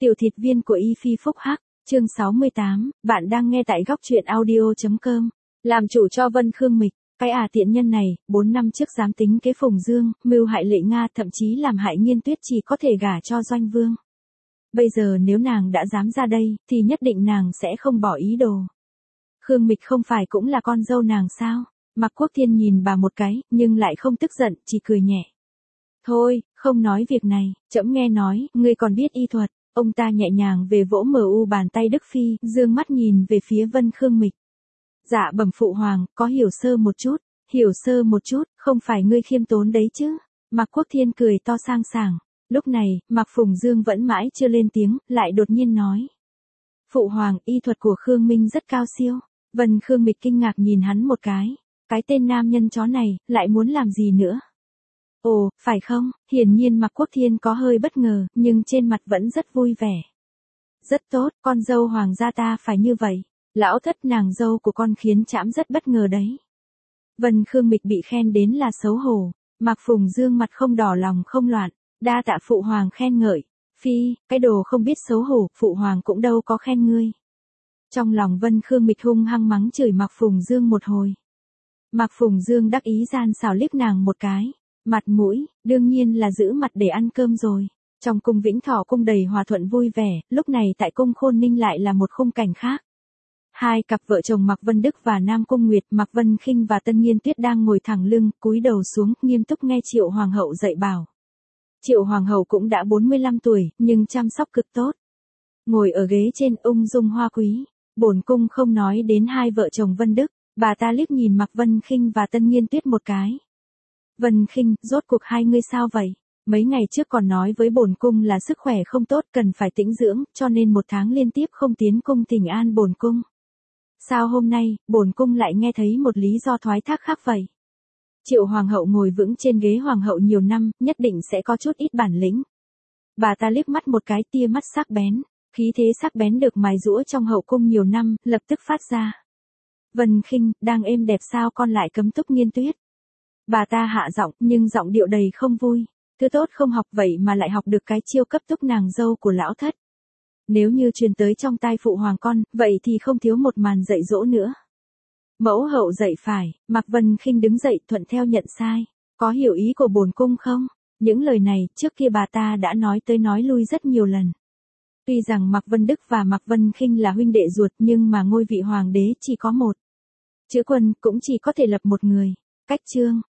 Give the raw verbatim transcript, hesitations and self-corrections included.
Tiểu thịt viên của Y Phi Phúc Hắc, chương sáu mươi tám, bạn đang nghe tại góc truyện audio.com. Làm chủ cho Vân Khương Mịch, cái à tiện nhân này, bốn năm trước dám tính kế Phùng Dương, mưu hại Lệ Nga, thậm chí làm hại Nghiên Tuyết chỉ có thể gả cho Doanh Vương. Bây giờ nếu nàng đã dám ra đây, thì nhất định nàng sẽ không bỏ ý đồ. Khương Mịch không phải cũng là con dâu nàng sao? Mạc Quốc Thiên nhìn bà một cái, nhưng lại không tức giận, chỉ cười nhẹ. Thôi, không nói việc này, trẫm nghe nói, ngươi còn biết y thuật. Ông ta nhẹ nhàng về vỗ mờ u bàn tay Đức Phi, dương mắt nhìn về phía Vân Khương Mịch. Dạ bẩm phụ hoàng, có hiểu sơ một chút, hiểu sơ một chút, không phải ngươi khiêm tốn đấy chứ. Mạc Quốc Thiên cười to sang sảng. Lúc này, Mạc Phùng Dương vẫn mãi chưa lên tiếng, lại đột nhiên nói. Phụ hoàng, y thuật của Khương Minh rất cao siêu. Vân Khương Mịch kinh ngạc nhìn hắn một cái. Cái tên nam nhân chó này, lại muốn làm gì nữa? Ồ, phải không? Hiển nhiên Mạc Quốc Thiên có hơi bất ngờ, nhưng trên mặt vẫn rất vui vẻ. Rất tốt, con dâu hoàng gia ta phải như vậy. Lão thất nàng dâu của con khiến trẫm rất bất ngờ đấy. Vân Khương Mịch bị khen đến là xấu hổ. Mạc Phùng Dương mặt không đỏ lòng không loạn. Đa tạ phụ hoàng khen ngợi. Phi, cái đồ không biết xấu hổ, phụ hoàng cũng đâu có khen ngươi. Trong lòng Vân Khương Mịch hung hăng mắng chửi Mạc Phùng Dương một hồi. Mạc Phùng Dương đắc ý gian xảo liếc nàng một cái. Mặt mũi, đương nhiên là giữ mặt để ăn cơm rồi. Trong cung Vĩnh Thọ cung đầy hòa thuận vui vẻ, lúc này tại cung Khôn Ninh lại là một khung cảnh khác. Hai cặp vợ chồng Mạc Vân Đức và Nam Cung Nguyệt, Mạc Vân Khinh và Tân Nghiên Tuyết đang ngồi thẳng lưng, cúi đầu xuống, nghiêm túc nghe Triệu Hoàng hậu dạy bảo. Triệu Hoàng hậu cũng đã bốn mươi lăm tuổi, nhưng chăm sóc cực tốt. Ngồi ở ghế trên ung dung hoa quý, bổn cung không nói đến hai vợ chồng Vân Đức, bà ta liếc nhìn Mạc Vân Khinh và Tân Nghiên Tuyết một cái. Vân Khinh, rốt cuộc hai ngươi sao vậy? Mấy ngày trước còn nói với bổn cung là sức khỏe không tốt, cần phải tĩnh dưỡng, cho nên một tháng liên tiếp không tiến cung thỉnh an bổn cung. Sao hôm nay, bổn cung lại nghe thấy một lý do thoái thác khác vậy? Triệu Hoàng hậu ngồi vững trên ghế Hoàng hậu nhiều năm, nhất định sẽ có chút ít bản lĩnh. Bà ta liếc mắt một cái, tia mắt sắc bén, khí thế sắc bén được mài giũa trong hậu cung nhiều năm, lập tức phát ra. Vân Khinh, đang êm đẹp sao con lại cấm túc Nghiên Tuyết? Bà ta hạ giọng, nhưng giọng điệu đầy không vui. Thứ tốt không học vậy mà lại học được cái chiêu cấp túc nàng dâu của lão thất. Nếu như truyền tới trong tai phụ hoàng con, vậy thì không thiếu một màn dạy dỗ nữa. Mẫu hậu dạy phải, Mạc Vân Khinh đứng dậy thuận theo nhận sai. Có hiểu ý của bổn cung không? Những lời này, trước kia bà ta đã nói tới nói lui rất nhiều lần. Tuy rằng Mạc Vân Đức và Mạc Vân Khinh là huynh đệ ruột, nhưng mà ngôi vị hoàng đế chỉ có một. Chữ quân cũng chỉ có thể lập một người. Cách chương.